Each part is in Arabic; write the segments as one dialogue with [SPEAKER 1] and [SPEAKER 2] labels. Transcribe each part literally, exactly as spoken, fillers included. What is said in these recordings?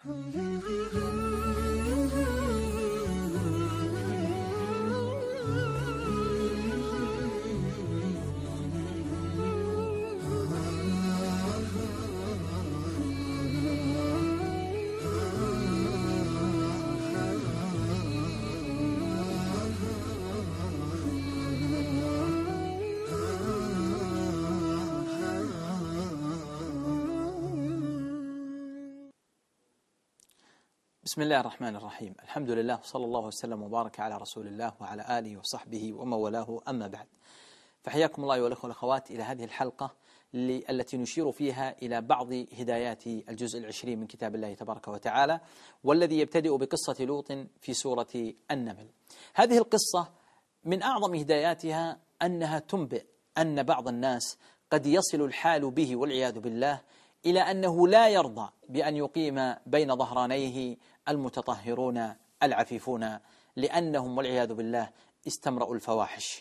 [SPEAKER 1] بسم الله الرحمن الرحيم. الحمد لله، صلى الله وسلم وبارك على رسول الله وعلى آله وصحبه ومن والاه، أما بعد، فحياكم الله والأخوة والأخوات إلى هذه الحلقة التي نشير فيها إلى بعض هدايات الجزء العشرين من كتاب الله تبارك وتعالى، والذي يبتدئ بقصة لوط في سورة النمل. هذه القصة من أعظم هداياتها أنها تنبئ أن بعض الناس قد يصل الحال به والعياذ بالله إلى أنه لا يرضى بأن يقيم بين ظهرانيه المتطهرون العفيفون، لأنهم والعياذ بالله استمرأوا الفواحش.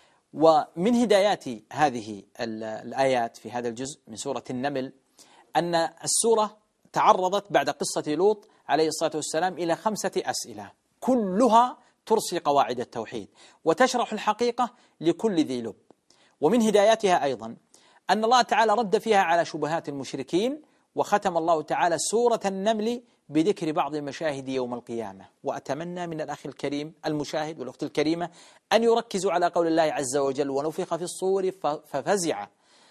[SPEAKER 1] ومن هدايات هذه الآيات في هذا الجزء من سورة النمل أن السورة تعرضت بعد قصة لوط عليه الصلاة والسلام إلى خمسة أسئلة كلها ترسي قواعد التوحيد وتشرح الحقيقة لكل ذي لب. ومن هداياتها أيضا أن الله تعالى رد فيها على شبهات المشركين، وختم الله تعالى سورة النمل بذكر بعض المشاهد يوم القيامة. وأتمنى من الأخ الكريم المشاهد والأخت الكريمة أن يركزوا على قول الله عز وجل: ونفخ في الصور ففزع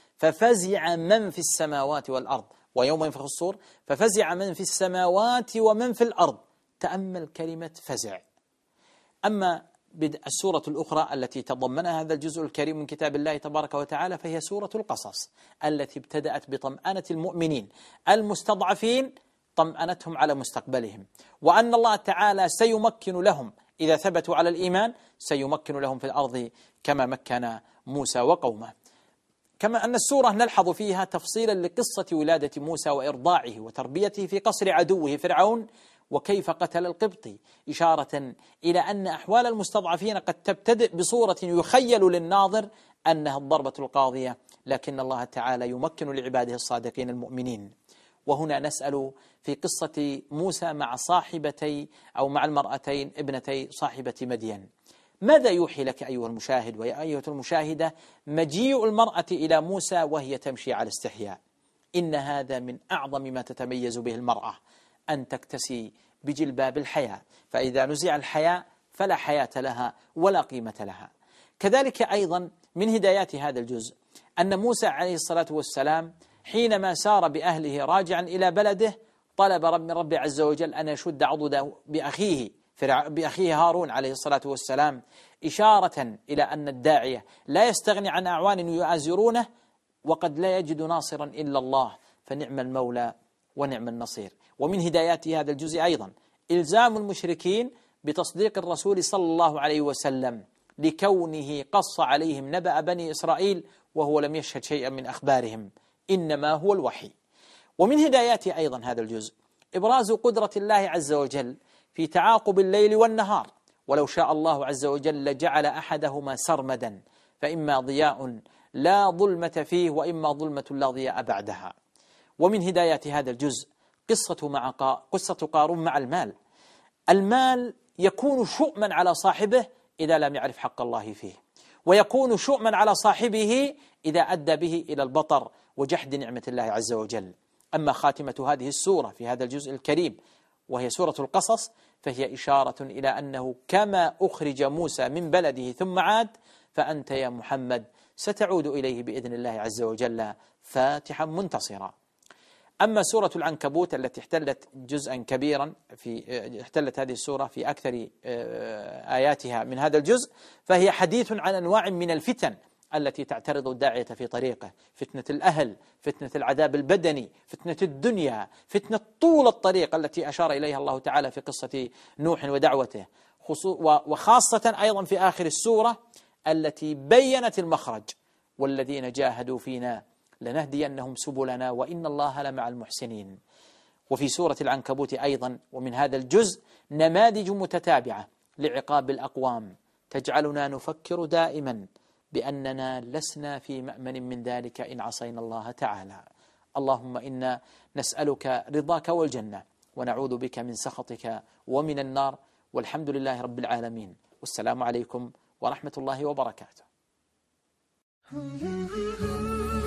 [SPEAKER 1] ففزع من في السماوات والأرض. ويوم ينفخ الصور ففزع من في السماوات ومن في الأرض. تأمل كلمة فزع. أما السورة الأخرى التي تضمنها هذا الجزء الكريم من كتاب الله تبارك وتعالى فهي سورة القصص، التي ابتدأت بطمأنة المؤمنين المستضعفين، طمأنتهم على مستقبلهم، وأن الله تعالى سيمكن لهم إذا ثبتوا على الإيمان، سيمكن لهم في الأرض كما مكن موسى وقومه. كما أن السورة نلحظ فيها تفصيلا لقصة ولادة موسى وإرضاعه وتربيته في قصر عدوه فرعون، وكيف قتل القبطي، إشارة إلى أن أحوال المستضعفين قد تبتدئ بصورة يخيل للناظر أنها الضربة القاضية، لكن الله تعالى يمكن لعباده الصادقين المؤمنين. وهنا نسأل في قصة موسى مع صاحبتي أو مع المرأتين ابنتي صاحبة مدين، ماذا يوحي لك أيها المشاهد ويا أيها المشاهدة مجيء المرأة إلى موسى وهي تمشي على استحياء؟ إن هذا من أعظم ما تتميز به المرأة، أن تكتسي بجلباب الحياء، فإذا نزع الحياء فلا حياة لها ولا قيمة لها. كذلك أيضا من هدايات هذا الجزء أن موسى عليه الصلاة والسلام حينما سار بأهله راجعا إلى بلده طلب رب من رب عز وجل أن يشد عضده بأخيه بأخيه هارون عليه الصلاة والسلام، إشارة إلى أن الداعية لا يستغني عن أعوان يؤازرونه، وقد لا يجد ناصرا إلا الله، فنعم المولى ونعم النصير. ومن هدايات هذا الجزء أيضا إلزام المشركين بتصديق الرسول صلى الله عليه وسلم، لكونه قص عليهم نبأ بني إسرائيل وهو لم يشهد شيئا من أخبارهم، إنما هو الوحي. ومن هدايات أيضا هذا الجزء إبراز قدرة الله عز وجل في تعاقب الليل والنهار، ولو شاء الله عز وجل لجعل أحدهما سرمدا، فإما ضياء لا ظلمة فيه وإما ظلمة لا ضياء بعدها. ومن هدايات هذا الجزء قصة مع قا... قصة قارون مع المال. المال يكون شؤما على صاحبه إذا لم يعرف حق الله فيه، ويكون شؤما على صاحبه إذا أدى به إلى البطر وجحد نعمة الله عز وجل. أما خاتمة هذه السورة في هذا الجزء الكريم وهي سورة القصص فهي إشارة إلى أنه كما أخرج موسى من بلده ثم عاد، فأنت يا محمد ستعود إليه بإذن الله عز وجل فاتحا منتصرا. أما سورة العنكبوت التي احتلت جزءا كبيرا في احتلت هذه السورة في أكثر آياتها من هذا الجزء، فهي حديث عن أنواع من الفتن التي تعترض الداعية في طريقه: فتنة الأهل، فتنة العذاب البدني، فتنة الدنيا، فتنة طول الطريق التي أشار إليها الله تعالى في قصة نوح ودعوته، وخاصة أيضا في آخر السورة التي بيّنت المخرج: والذين جاهدوا فينا لنهدينهم سبلنا وإن الله لمع المحسنين. وفي سورة العنكبوت أيضا ومن هذا الجزء نماذج متتابعة لعقاب الأقوام تجعلنا نفكر دائما بأننا لسنا في مأمن من ذلك إن عصينا الله تعالى. اللهم إنا نسألك رضاك والجنة ونعوذ بك من سخطك ومن النار، والحمد لله رب العالمين، والسلام عليكم ورحمة الله وبركاته.